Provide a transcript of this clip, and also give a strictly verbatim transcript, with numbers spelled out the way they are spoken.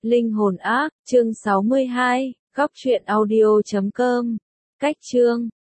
Linh hồn ác, chương sáu mươi hai, góc truyện audio chấm com. Cách chương